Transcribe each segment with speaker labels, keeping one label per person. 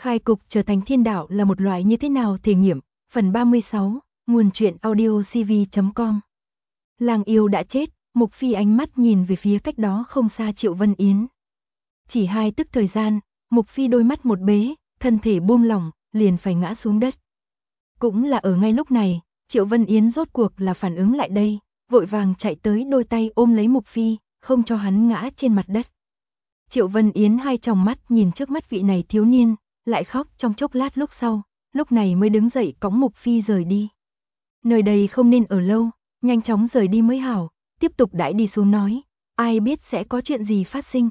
Speaker 1: Khai cục trở thành thiên đạo là một loại như thế nào thể nghiệm, phần 36, nguồn truyện audio cv.com. Lang yêu đã chết, Mục Phi ánh mắt nhìn về phía cách đó không xa Triệu Vân Yến. Chỉ 2 tức thời gian, Mục Phi đôi mắt một bế, thân thể buông lỏng, liền phải ngã xuống đất. Cũng là ở ngay lúc này, Triệu Vân Yến rốt cuộc là phản ứng lại đây, vội vàng chạy tới đôi tay ôm lấy Mục Phi, không cho hắn ngã trên mặt đất. Triệu Vân Yến hai tròng mắt nhìn trước mắt vị này thiếu niên, lại khóc trong chốc lát lúc này mới đứng dậy cõng Mục Phi rời đi. Nơi đây không nên ở lâu, nhanh chóng rời đi mới hảo, tiếp tục đãi đi xuống nói, ai biết sẽ có chuyện gì phát sinh.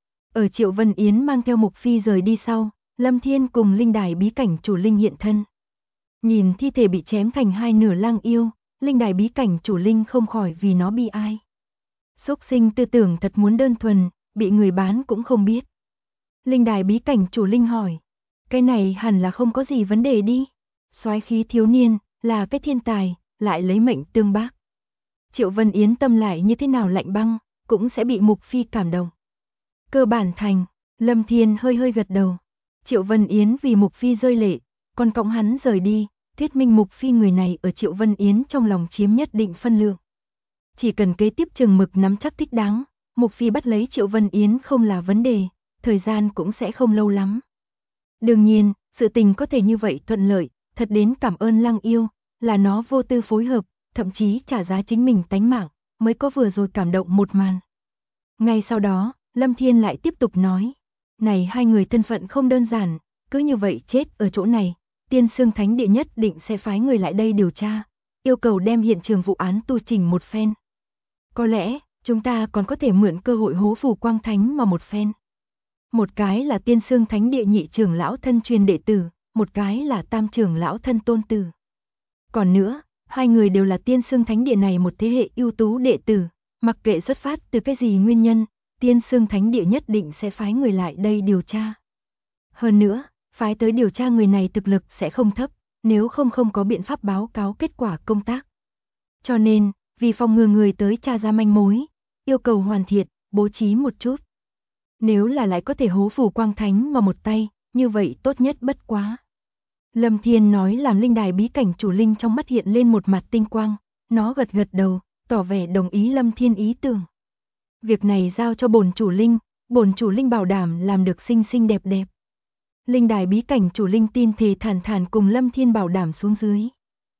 Speaker 1: Ở Triệu Vân Yến mang theo Mục Phi rời đi sau, Lâm Thiên cùng linh đài bí cảnh chủ linh hiện thân. Nhìn thi thể bị chém thành 2 nửa lang yêu, linh đài bí cảnh chủ linh không khỏi vì nó bi ai. Xúc sinh tư tưởng thật muốn đơn thuần, bị người bán cũng không biết. Linh đài bí cảnh chủ linh hỏi, cái này hẳn là không có gì vấn đề đi. Soái khí thiếu niên, là cái thiên tài, lại lấy mệnh tương bác. Triệu Vân Yến tâm lại như thế nào lạnh băng, cũng sẽ bị Mục Phi cảm động. Cơ bản thành, Lâm Thiên hơi gật đầu. Triệu Vân Yến vì Mục Phi rơi lệ, còn cõng hắn rời đi, thuyết minh Mục Phi người này ở Triệu Vân Yến trong lòng chiếm nhất định phân lượng. Chỉ cần kế tiếp chừng mực nắm chắc thích đáng, Mục Phi bắt lấy Triệu Vân Yến không là vấn đề, thời gian cũng sẽ không lâu lắm. Đương nhiên, sự tình có thể như vậy thuận lợi, thật đến cảm ơn Lăng Yêu, là nó vô tư phối hợp, thậm chí trả giá chính mình tánh mạng, mới có vừa rồi cảm động một màn. Ngay sau đó, Lâm Thiên lại tiếp tục nói, này 2 người thân phận không đơn giản, cứ như vậy chết ở chỗ này, Tiên Sương Thánh Địa nhất định sẽ phái người lại đây điều tra, yêu cầu đem hiện trường vụ án tu chỉnh một phen. Có lẽ, chúng ta còn có thể mượn cơ hội hố Phù Quang Thánh mà một phen. Một cái là Tiên Sương Thánh Địa nhị trưởng lão thân truyền đệ tử, một cái là tam trưởng lão thân tôn tử. Còn nữa, 2 người đều là Tiên Sương Thánh Địa này một thế hệ ưu tú đệ tử, mặc kệ xuất phát từ cái gì nguyên nhân, Tiên Sương Thánh Địa nhất định sẽ phái người lại đây điều tra. Hơn nữa, phái tới điều tra người này thực lực sẽ không thấp, nếu không có biện pháp báo cáo kết quả công tác. Cho nên, vì phòng ngừa người tới tra ra manh mối, yêu cầu hoàn thiện, bố trí một chút. Nếu là lại có thể hố Phù Quang Thánh mà một tay, như vậy tốt nhất bất quá. Lâm Thiên nói làm linh đài bí cảnh chủ linh trong mắt hiện lên một mặt tinh quang, nó gật đầu, tỏ vẻ đồng ý Lâm Thiên ý tưởng. Việc này giao cho bổn chủ linh bảo đảm làm được xinh xinh đẹp đẹp. Linh đài bí cảnh chủ linh tin thề thản cùng Lâm Thiên bảo đảm xuống dưới.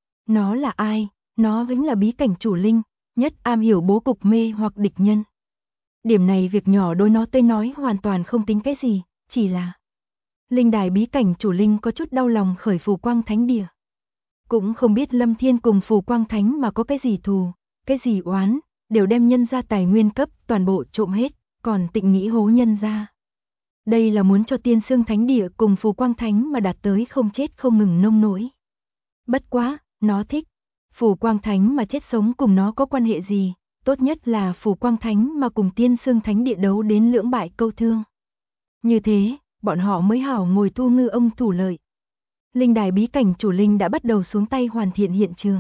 Speaker 1: Nó là ai? Nó vẫn là bí cảnh chủ linh, nhất am hiểu bố cục mê hoặc địch nhân. Điểm này việc nhỏ đối nó tới nói hoàn toàn không tính cái gì, chỉ là linh đài bí cảnh chủ linh có chút đau lòng khởi Phù Quang Thánh Địa. Cũng không biết Lâm Thiên cùng Phù Quang Thánh mà có cái gì thù, cái gì oán, đều đem nhân ra tài nguyên cấp toàn bộ trộm hết, còn tịnh nghĩ hố nhân ra. Đây là muốn cho Tiên Sương Thánh Địa cùng Phù Quang Thánh mà đạt tới không chết không ngừng nông nỗi. Bất quá, nó thích. Phù Quang Thánh mà chết sống cùng nó có quan hệ gì, tốt nhất là Phù Quang Thánh mà cùng Tiên Sương Thánh Địa đấu đến lưỡng bại câu thương. Như thế, bọn họ mới hảo ngồi thu ngư ông thủ lợi. Linh đài bí cảnh chủ linh đã bắt đầu xuống tay hoàn thiện hiện trường.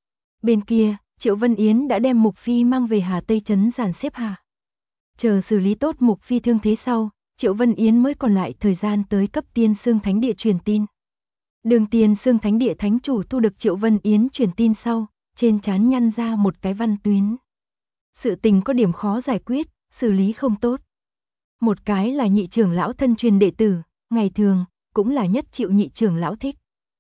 Speaker 1: Bên kia, Triệu Vân Yến đã đem Mục Phi mang về Hà Tây Trấn dàn xếp hạ. Chờ xử lý tốt Mục Phi thương thế sau, Triệu Vân Yến mới còn lại thời gian tới cấp Tiên Sương Thánh Địa truyền tin. Đường Tiên Sương Thánh Địa thánh chủ thu được Triệu Vân Yến truyền tin sau, trên trán nhăn ra một cái văn tuyến. Sự tình có điểm khó giải quyết, xử lý không tốt. Một cái là nhị trưởng lão thân truyền đệ tử, ngày thường, cũng là nhất chịu nhị trưởng lão thích.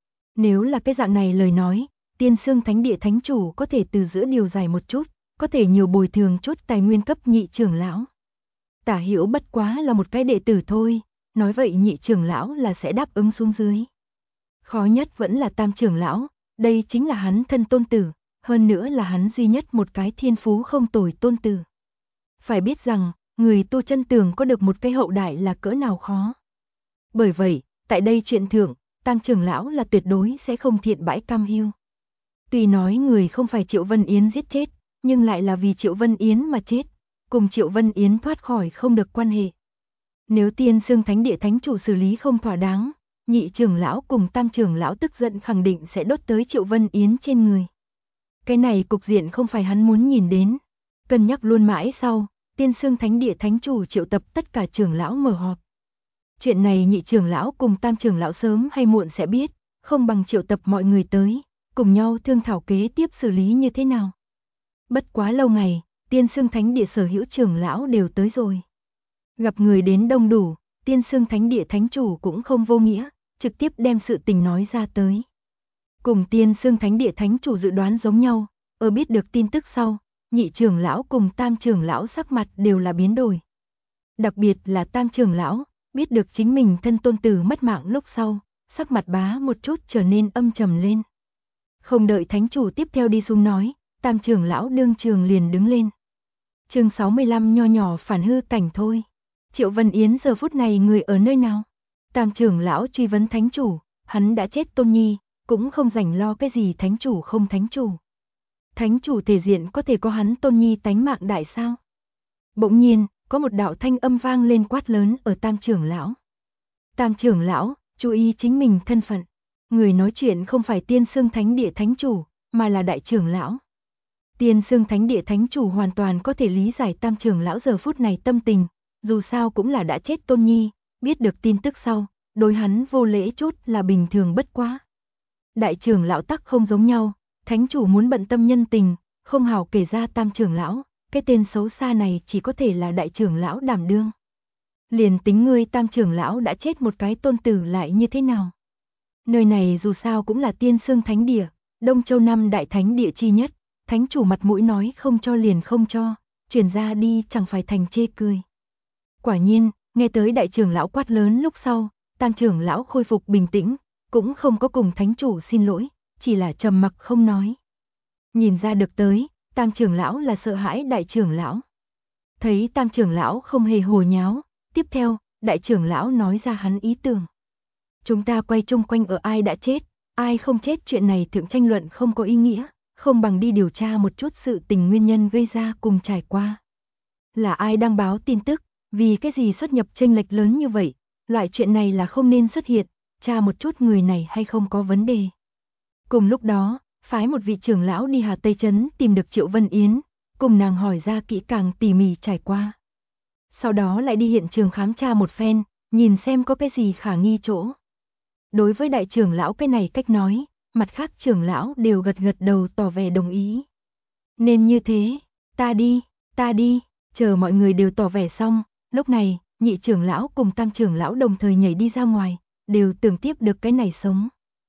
Speaker 1: Nếu là cái dạng này lời nói, Tiên Sương Thánh Địa thánh chủ có thể từ giữa điều giải một chút, có thể nhiều bồi thường chút tài nguyên cấp nhị trưởng lão. Tả Hiểu bất quá là một cái đệ tử thôi, nói vậy nhị trưởng lão là sẽ đáp ứng xuống dưới. Khó nhất vẫn là tam trưởng lão, đây chính là hắn thân tôn tử, hơn nữa là hắn duy nhất một cái thiên phú không tồi tôn tử. Phải biết rằng, người tu chân tưởng có được một cái hậu đại là cỡ nào khó. Bởi vậy, tại đây chuyện thượng, tam trưởng lão là tuyệt đối sẽ không thiện bãi cam hiu. Tuy nói người không phải Triệu Vân Yến giết chết, nhưng lại là vì Triệu Vân Yến mà chết, cùng Triệu Vân Yến thoát khỏi không được quan hệ. Nếu Tiên Sương Thánh Địa thánh chủ xử lý không thỏa đáng, nhị trưởng lão cùng tam trưởng lão tức giận khẳng định sẽ đốt tới Triệu Vân Yến trên người. Cái này cục diện không phải hắn muốn nhìn đến. Cân nhắc luôn mãi sau, Tiên Sương Thánh Địa thánh chủ triệu tập tất cả trưởng lão mở họp. Chuyện này nhị trưởng lão cùng tam trưởng lão sớm hay muộn sẽ biết, không bằng triệu tập mọi người tới, cùng nhau thương thảo kế tiếp xử lý như thế nào. Bất quá lâu ngày, Tiên Sương Thánh Địa sở hữu trưởng lão đều tới rồi. Gặp người đến đông đủ, Tiên Sương Thánh Địa thánh chủ cũng không vô nghĩa, trực tiếp đem sự tình nói ra tới. Cùng Tiên Sương Thánh Địa thánh chủ dự đoán giống nhau, ở biết được tin tức sau, nhị trưởng lão cùng tam trưởng lão sắc mặt đều là biến đổi. Đặc biệt là tam trưởng lão, biết được chính mình thân tôn tử mất mạng lúc sau, sắc mặt bá một chút trở nên âm trầm lên. Không đợi thánh chủ tiếp theo đi xuống nói, tam trưởng lão đương trường liền đứng lên. Chương 65 nho nhỏ phản hư cảnh thôi. Triệu Vân Yến giờ phút này người ở nơi nào? Tam trưởng lão truy vấn thánh chủ, hắn đã chết Tôn Nhi, cũng không rảnh lo cái gì thánh chủ không thánh chủ. Thánh chủ thể diện có thể có hắn Tôn Nhi tánh mạng đại sao? Bỗng nhiên, có một đạo thanh âm vang lên quát lớn ở tam trưởng lão. Tam trưởng lão, chú ý chính mình thân phận. Người nói chuyện không phải Tiên Sương Thánh Địa thánh chủ, mà là đại trưởng lão. Tiên Sương Thánh Địa thánh chủ hoàn toàn có thể lý giải tam trưởng lão giờ phút này tâm tình, dù sao cũng là đã chết Tôn Nhi, biết được tin tức sau, đối hắn vô lễ chút là bình thường bất quá. Đại trưởng lão tắc không giống nhau, thánh chủ muốn bận tâm nhân tình, không hảo kể ra tam trưởng lão, cái tên xấu xa này chỉ có thể là đại trưởng lão đảm đương. Liền tính ngươi tam trưởng lão đã chết một cái tôn tử lại như thế nào? Nơi này dù sao cũng là Tiên Sương Thánh Địa, Đông Châu năm đại thánh địa chi nhất, thánh chủ mặt mũi nói không cho liền không cho, truyền ra đi chẳng phải thành chê cười. Quả nhiên, nghe tới đại trưởng lão quát lớn lúc sau, tam trưởng lão khôi phục bình tĩnh, cũng không có cùng thánh chủ xin lỗi, chỉ là trầm mặc không nói. Nhìn ra được tới, tam trưởng lão là sợ hãi đại trưởng lão. Thấy tam trưởng lão không hề hồ nháo, tiếp theo, đại trưởng lão nói ra hắn ý tưởng. Chúng ta quay chung quanh ở ai đã chết, ai không chết, chuyện này thượng tranh luận không có ý nghĩa, không bằng đi điều tra một chút sự tình nguyên nhân gây ra cùng trải qua. Là ai đăng báo tin tức, vì cái gì xuất nhập chênh lệch lớn như vậy, loại chuyện này là không nên xuất hiện, tra một chút người này hay không có vấn đề. Cùng lúc đó, phái một vị trưởng lão đi Hà Tây Trấn tìm được Triệu Vân Yến, cùng nàng hỏi ra kỹ càng tỉ mỉ trải qua. Sau đó lại đi hiện trường khám tra một phen, nhìn xem có cái gì khả nghi chỗ. Đối với đại trưởng lão cái này cách nói, mặt khác trưởng lão đều gật gật đầu tỏ vẻ đồng ý. Nên như thế, ta đi, chờ mọi người đều tỏ vẻ xong, lúc này, nhị trưởng lão cùng tam trưởng lão đồng thời nhảy đi ra ngoài, đều tưởng tiếp được cái này sống.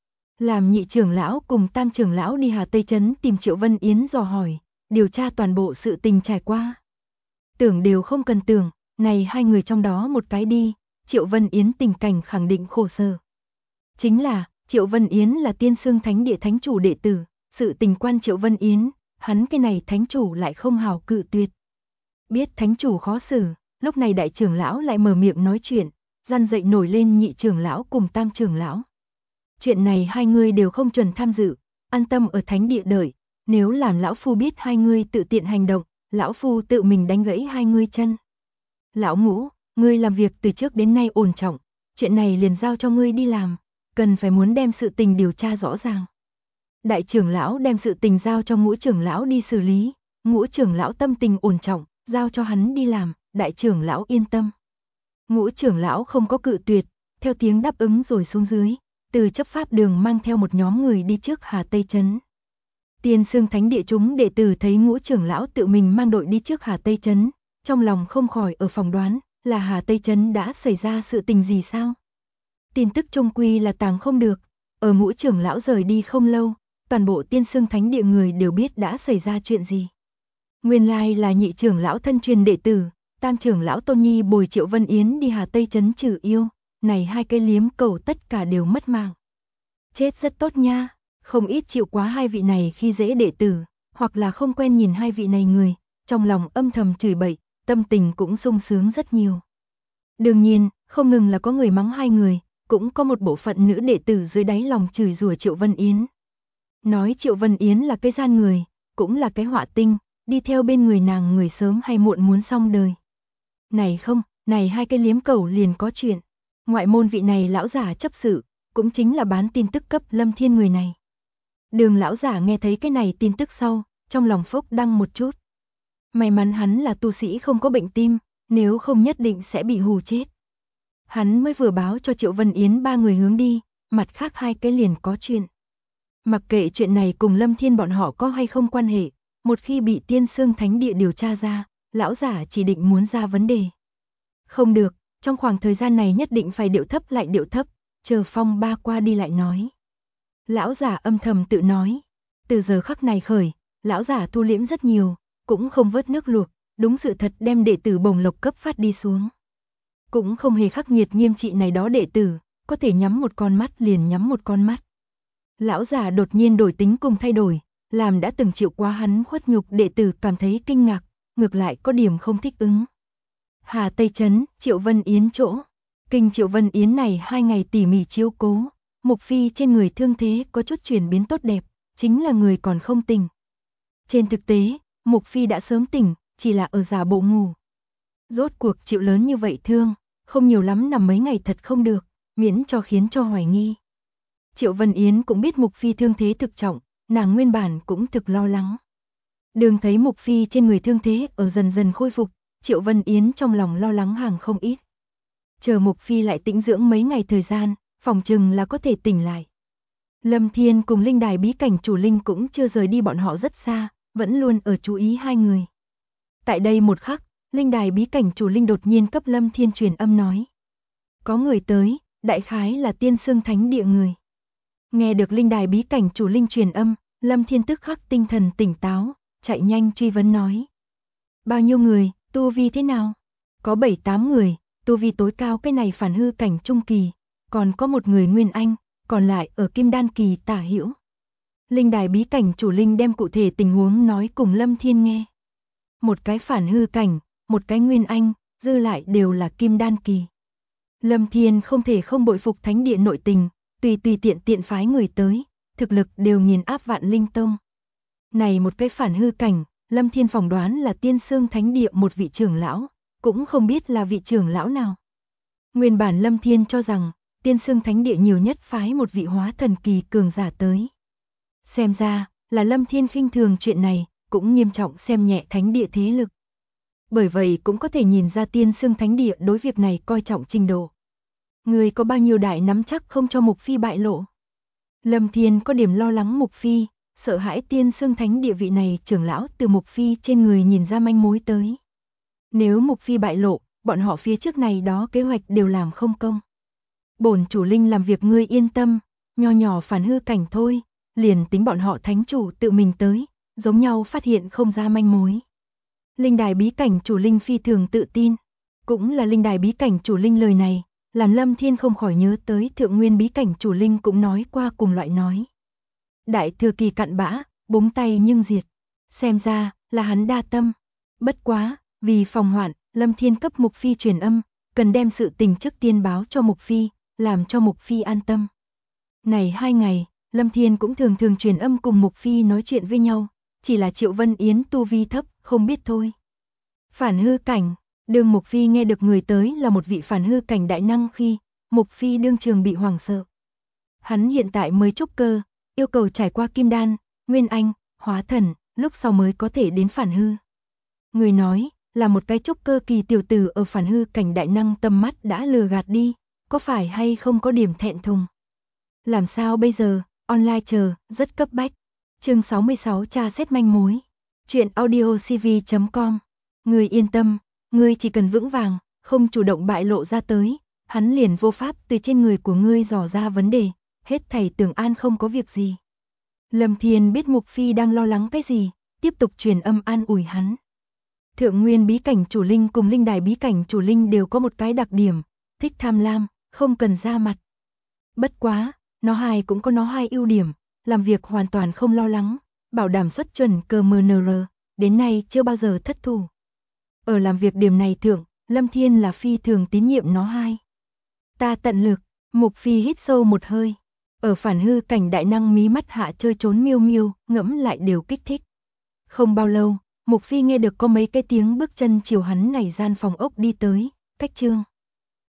Speaker 1: Làm nhị trưởng lão cùng tam trưởng lão đi Hà Tây Trấn tìm Triệu Vân Yến dò hỏi, điều tra toàn bộ sự tình trải qua. Tưởng đều không cần tưởng, này hai người trong đó một cái đi, Triệu Vân Yến tình cảnh khẳng định khổ sở. Chính là, Triệu Vân Yến là Tiên Sương Thánh Địa thánh chủ đệ tử, sự tình quan Triệu Vân Yến, hắn cái này thánh chủ lại không hào cự tuyệt. Biết thánh chủ khó xử, lúc này đại trưởng lão lại mở miệng nói chuyện, răn dậy nổi lên nhị trưởng lão cùng tam trưởng lão. Chuyện này hai người đều không chuẩn tham dự, an tâm ở thánh địa đợi, nếu làm lão phu biết hai người tự tiện hành động, lão phu tự mình đánh gãy hai người chân. Lão Ngũ, ngươi làm việc từ trước đến nay ổn trọng, chuyện này liền giao cho ngươi đi làm, cần phải muốn đem sự tình điều tra rõ ràng. Đại trưởng lão đem sự tình giao cho Ngũ trưởng lão đi xử lý, Ngũ trưởng lão tâm tình ổn trọng, giao cho hắn đi làm, đại trưởng lão yên tâm. Ngũ trưởng lão không có cự tuyệt, theo tiếng đáp ứng rồi xuống dưới, từ chấp pháp đường mang theo một nhóm người đi trước Hà Tây Trấn. Tiên Sương Thánh Địa chúng đệ tử thấy Ngũ trưởng lão tự mình mang đội đi trước Hà Tây Trấn, trong lòng không khỏi ở phỏng đoán, là Hà Tây Trấn đã xảy ra sự tình gì sao? Tin tức trung quy là tàng không được, ở Ngũ trưởng lão rời đi không lâu, toàn bộ Tiên Sương Thánh Địa người đều biết đã xảy ra chuyện gì. Nguyên lai là nhị trưởng lão thân truyền đệ tử, tam trưởng lão Tôn Nhi bồi Triệu Vân Yến đi Hà Tây Trấn trừ yêu, này hai cây liếm cầu tất cả đều mất mạng. Chết rất tốt nha, không ít chịu quá hai vị này khi dễ đệ tử, hoặc là không quen nhìn hai vị này người, trong lòng âm thầm chửi bậy, tâm tình cũng sung sướng rất nhiều. Đương nhiên, không ngừng là có người mắng hai người, cũng có một bộ phận nữ đệ tử dưới đáy lòng chửi rủa Triệu Vân Yến. Nói Triệu Vân Yến là cái gian người, cũng là cái họa tinh, đi theo bên người nàng người sớm hay muộn muốn xong đời. Này không, này hai cái liếm cầu liền có chuyện. Ngoại môn vị này lão giả chấp sự, cũng chính là bán tin tức cấp Lâm Thiên người này. Đường lão giả nghe thấy cái này tin tức sau, trong lòng phốc đăng một chút. May mắn hắn là tu sĩ không có bệnh tim, nếu không nhất định sẽ bị hù chết. Hắn mới vừa báo cho Triệu Vân Yến 3 người hướng đi, mặt khác 2 cái liền có chuyện. Mặc kệ chuyện này cùng Lâm Thiên bọn họ có hay không quan hệ, một khi bị Tiên Sương Thánh Địa điều tra ra, lão giả chỉ định muốn ra vấn đề. Không được, trong khoảng thời gian này nhất định phải điệu thấp lại điệu thấp, chờ phong ba qua đi lại nói. Lão giả âm thầm tự nói, từ giờ khắc này khởi, lão giả thu liễm rất nhiều, cũng không vớt nước luộc, đúng sự thật đem đệ tử bồng lộc cấp phát đi xuống. Cũng không hề khắc nghiệt nghiêm trị này đó đệ tử, có thể nhắm một con mắt liền nhắm một con mắt. Lão giả đột nhiên đổi tính cùng thay đổi, làm đã từng chịu quá hắn khuất nhục đệ tử cảm thấy kinh ngạc, ngược lại có điểm không thích ứng. Hà Tây Trấn, Triệu Vân Yến chỗ. Kinh Triệu Vân Yến này 2 ngày tỉ mỉ chiếu cố, Mục Phi trên người thương thế có chút chuyển biến tốt đẹp, chính là người còn không tỉnh. Trên thực tế, Mục Phi đã sớm tỉnh, chỉ là ở giả bộ ngủ. Rốt cuộc chịu lớn như vậy thương, không nhiều lắm nằm mấy ngày thật không được, miễn cho khiến cho hoài nghi. Triệu Vân Yến cũng biết Mục Phi thương thế thực trọng, nàng nguyên bản cũng thực lo lắng. Đường thấy Mục Phi trên người thương thế ở dần dần khôi phục, Triệu Vân Yến trong lòng lo lắng hàng không ít. Chờ Mục Phi lại tĩnh dưỡng mấy ngày thời gian, phòng chừng là có thể tỉnh lại. Lâm Thiên cùng linh đài bí cảnh chủ linh cũng chưa rời đi bọn họ rất xa, vẫn luôn ở chú ý 2 người. Tại đây một khắc, linh đài bí cảnh chủ linh đột nhiên cấp Lâm Thiên truyền âm nói. Có người tới, đại khái là Tiên Sương Thánh Địa người. Nghe được linh đài bí cảnh chủ linh truyền âm, Lâm Thiên tức khắc tinh thần tỉnh táo, chạy nhanh truy vấn nói. Bao nhiêu người, tu vi thế nào? Có 7-8 người, tu vi tối cao cái này phản hư cảnh trung kỳ, còn có một người nguyên anh, còn lại ở kim đan kỳ tả hữu. Linh đài bí cảnh chủ linh đem cụ thể tình huống nói cùng Lâm Thiên nghe. Một cái phản hư cảnh, một cái nguyên anh, dư lại đều là kim đan kỳ. Lâm Thiên không thể không bội phục thánh địa nội tình, tùy tiện phái người tới, thực lực đều nghiền áp Vạn Linh Tông. Này một cái phản hư cảnh, Lâm Thiên phỏng đoán là Tiên Sương Thánh Địa một vị trưởng lão, cũng không biết là vị trưởng lão nào. Nguyên bản Lâm Thiên cho rằng, Tiên Sương Thánh Địa nhiều nhất phái một vị hóa thần kỳ cường giả tới. Xem ra, là Lâm Thiên khinh thường chuyện này, cũng nghiêm trọng xem nhẹ Thánh Địa thế lực. Bởi vậy cũng có thể nhìn ra Tiên Sương Thánh Địa đối việc này coi trọng trình độ. Người có bao nhiêu đại nắm chắc không cho Mục Phi bại lộ. Lâm Thiên có điểm lo lắng Mục Phi, sợ hãi Tiên Sương Thánh Địa vị này trưởng lão từ Mục Phi trên người nhìn ra manh mối tới. Nếu Mục Phi bại lộ, bọn họ phía trước này đó kế hoạch đều làm không công. Bổn chủ linh làm việc ngươi yên tâm, nho nhỏ phản hư cảnh thôi, liền tính bọn họ thánh chủ tự mình tới, giống nhau phát hiện không ra manh mối. Linh đài bí cảnh chủ linh phi thường tự tin, cũng là linh đài bí cảnh chủ linh lời này, làm Lâm Thiên không khỏi nhớ tới thượng nguyên bí cảnh chủ linh cũng nói qua cùng loại nói. Đại thừa kỳ cặn bã, búng tay nhưng diệt, xem ra là hắn đa tâm. Bất quá, vì phòng hoạn, Lâm Thiên cấp Mục Phi truyền âm, cần đem sự tình trước tiên báo cho Mục Phi, làm cho Mục Phi an tâm. Này 2 ngày, Lâm Thiên cũng thường truyền âm cùng Mục Phi nói chuyện với nhau, chỉ là Triệu Vân Yến tu vi thấp, không biết thôi. Phản hư cảnh, đương Mục Phi nghe được người tới là một vị phản hư cảnh đại năng khi, Mục Phi đương trường bị hoảng sợ. Hắn hiện tại mới trúc cơ, yêu cầu trải qua kim đan, nguyên anh, hóa thần, lúc sau mới có thể đến phản hư. Người nói, là một cái trúc cơ kỳ tiểu tử ở phản hư cảnh đại năng tâm mắt đã lừa gạt đi, có phải hay không có điểm thẹn thùng. Làm sao bây giờ, online chờ, rất cấp bách. Chương 66 tra xét manh mối. Chuyện audiocv.com. Ngươi yên tâm, ngươi chỉ cần vững vàng, không chủ động bại lộ ra tới, hắn liền vô pháp từ trên người của ngươi dò ra vấn đề, hết thảy tưởng an không có việc gì. Lâm Thiên biết Mục Phi đang lo lắng cái gì, tiếp tục truyền âm an ủi hắn. Thượng nguyên bí cảnh chủ linh cùng linh đài bí cảnh chủ linh đều có một cái đặc điểm, thích tham lam, không cần ra mặt. Bất quá, nó hai cũng có nó hai ưu điểm, làm việc hoàn toàn không lo lắng, bảo đảm xuất chuẩn CMNR, đến nay chưa bao giờ thất thủ. Ở làm việc điểm này thượng, Lâm Thiên là phi thường tín nhiệm nó hai. Ta tận lực, Mục Phi hít sâu một hơi. Ở phản hư cảnh đại năng mí mắt hạ chơi trốn miêu miêu, ngẫm lại đều kích thích. Không bao lâu, Mục Phi nghe được có mấy cái tiếng bước chân chiều hắn này gian phòng ốc đi tới, cách chương.